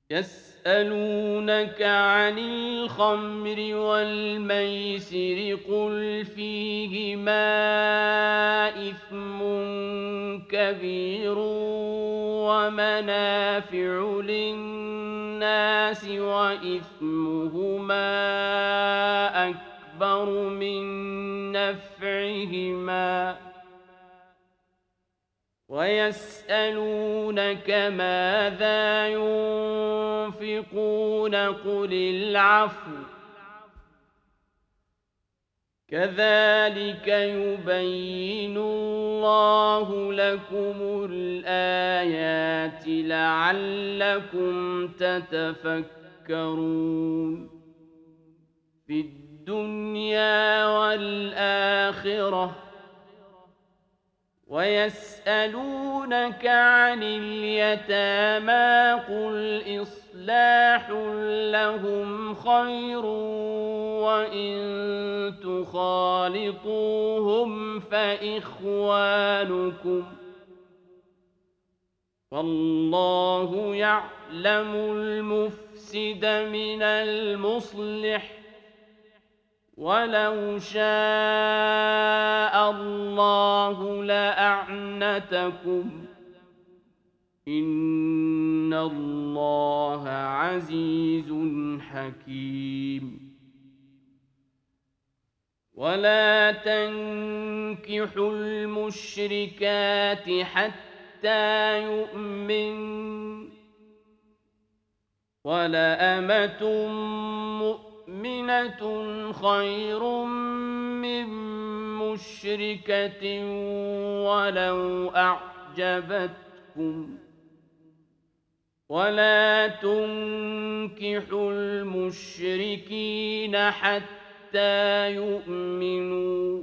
يسألونك عن الخمر والميسر قل فيهما إثم كبير ومنافع للناس وإثمهما أكبر من نفعهما ويسألونك ماذا ينفقون قل العفو كذلك يبين الله لكم الآيات لعلكم تتفكرون في الدنيا والآخرة ويسألونك عن اليتامى قل إصلاح لهم خير وإن تخالطوهم فإخوانكم والله يعلم المفسد من المصلح ولو شاء الله لأعنتكم إن الله عزيز حكيم ولا تنكحوا المشركات حتى يؤمن ولأمة مؤمنة خير من مشركة ولو أعجبتكم ولا تنكحوا المشركين حتى يؤمنوا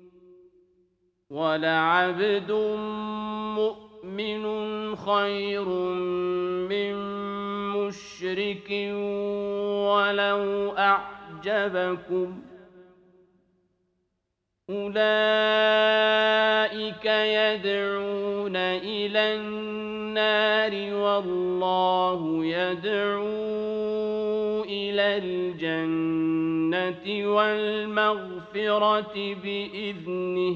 ولعبد مؤمن خير من مشرك ولو أعجبكم أولئك يدعون إلى النار والله يدعو إلى الجنة والمغفرة بإذنه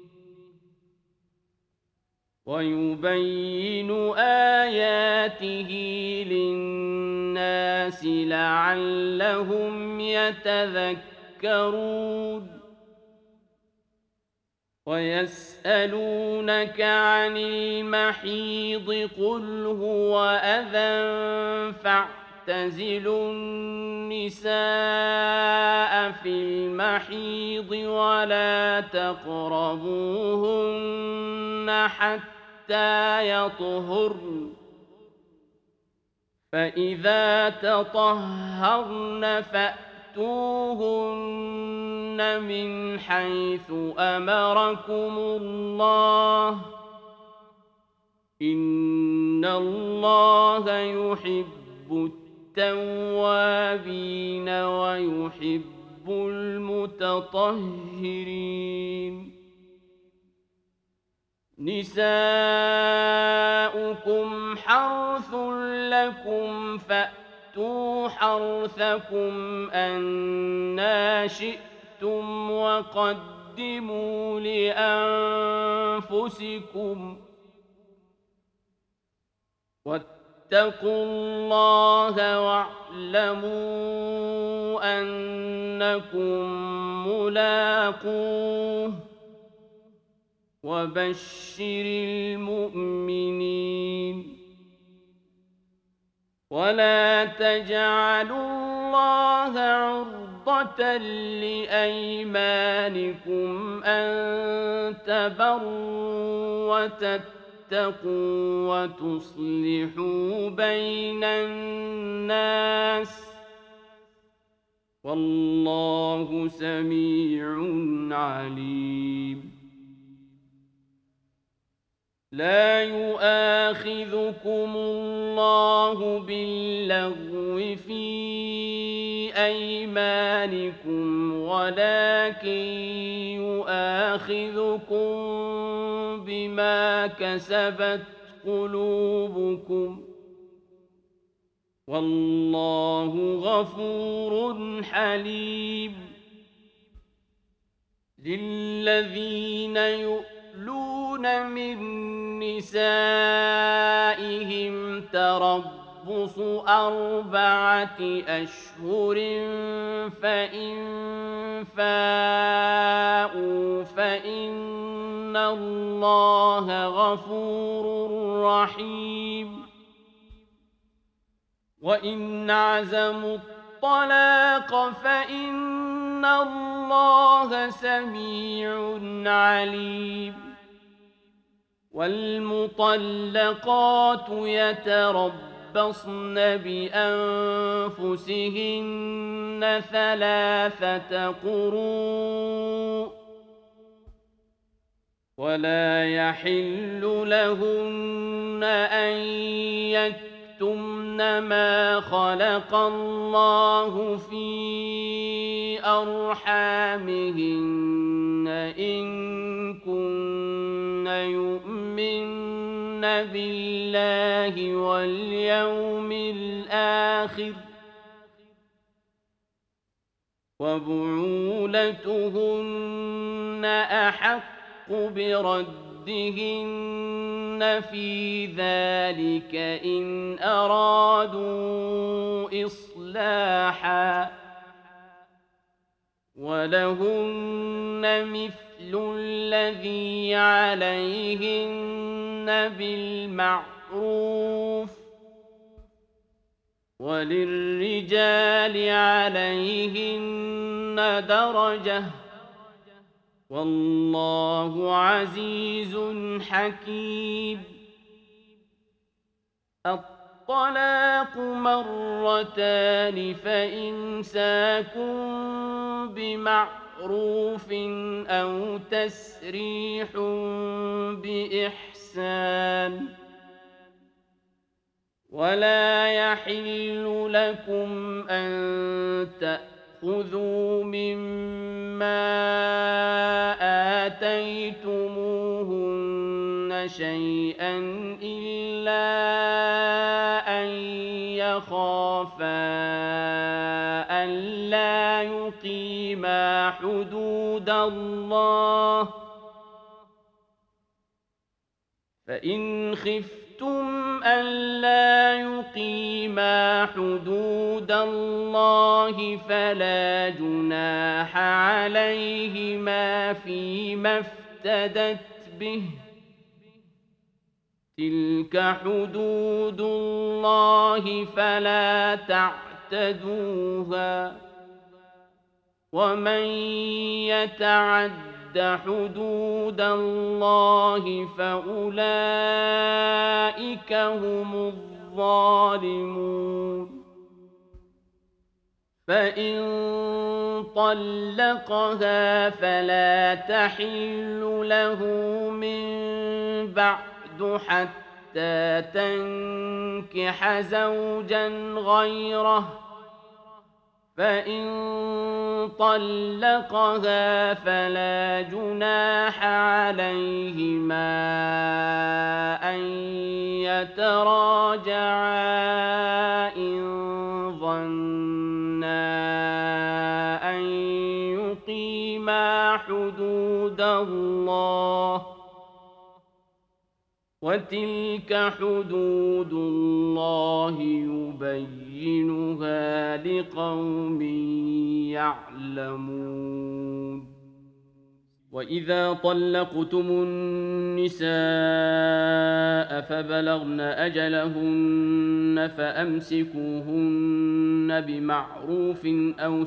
ويبين آياته للناس لعلهم يتذكرون ويسألونك عن المحيض قل هو أذى فاعتزلوا النساء في المحيض ولا تقربوهن حتى يطهرن فإذا تطهرن فأتوهن من حيث أمركم الله إن الله يحب التوابين ويحب المتطهرين نساؤكم حرث لكم فأتوا حرثكم أنى شئتم وقدموا لأنفسكم واتقوا الله واعلموا أنكم ملاقوه وبشر المؤمنين ولا تجعلوا الله عرضة لأيمانكم أن تبروا وتتقوا وتصلحوا بين الناس والله سميع عليم لا يؤاخذكم الله باللغو في أيمانكم ولكن يؤاخذكم بما كسبت قلوبكم والله غفور حليم للذين يؤلون من نسائهم تربص 4 أشهر فإن فاءوا فإن الله غفور رحيم وإن عزموا الطلاق فإن الله سميع عليم والمطلقات يتربصن بأنفسهن 3 قروء ولا يحل لهن أن يكتمن ما خلق الله في أرحامهن إن كن يؤمن بالله واليوم الآخر وبعولتهن أحق بردهن في ذلك إن أرادوا إصلاحا ولهن مثل الذي عليهن بالمعروف وللرجال عليهن درجة والله عزيز حكيم الطلاق 2 فإمساك بمعروف أو تسريح بإحسان ولا يحل لكم أن تأخذوا مما آتيتموهن شيئا إلا أن يخافا ألا يقيما حدود الله فإن خفتم ألا يقيما حدود الله فلا جناح عليهما فيما افتدت به تلك حدود الله فلا تعتدوها ومن يتعد حدود الله فأولئك هم الظالمون فإن طلقها فلا تحل له من بعد حتى تنكح زوجا غيره فإن طلقها فلا جناح عليهما أن يتراجعا إن ظنا أن يقيما حدود الله وتلك حدود الله يبينها لقوم يعلمون وإذا طلقتم النساء فبلغن أجلهن فأمسكوهن بمعروف أو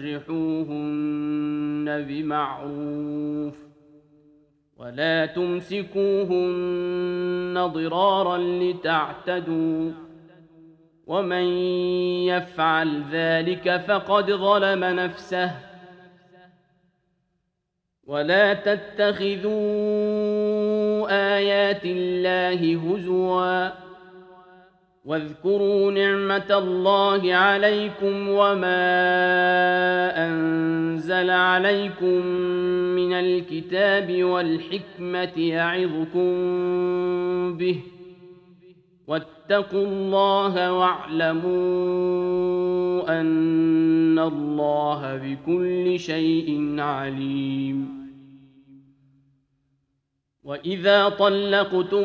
سرحوهن بمعروف ولا تمسكوهن ضرارا لتعتدوا ومن يفعل ذلك فقد ظلم نفسه ولا تتخذوا آيات الله هزوا واذكروا نعمة الله عليكم وما أنزل عليكم من الكتاب والحكمة يعظكم به واتقوا واتقوا الله واعلموا أن الله بكل شيء عليم. وإذا طلقتم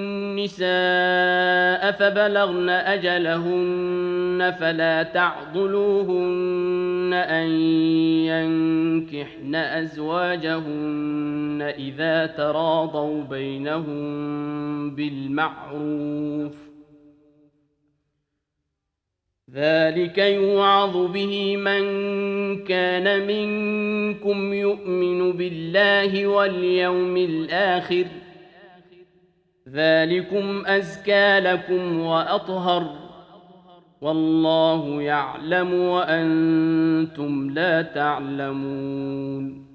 النساء فبلغن أجلهن فلا تعضلوهن أن ينكحن أزواجهن إذا تراضوا بينهم بالمعروف، ذلك يوعظ به من كان منكم يؤمن بالله واليوم الآخر، ذلكم أزكى لكم وأطهر، والله يعلم وأنتم لا تعلمون.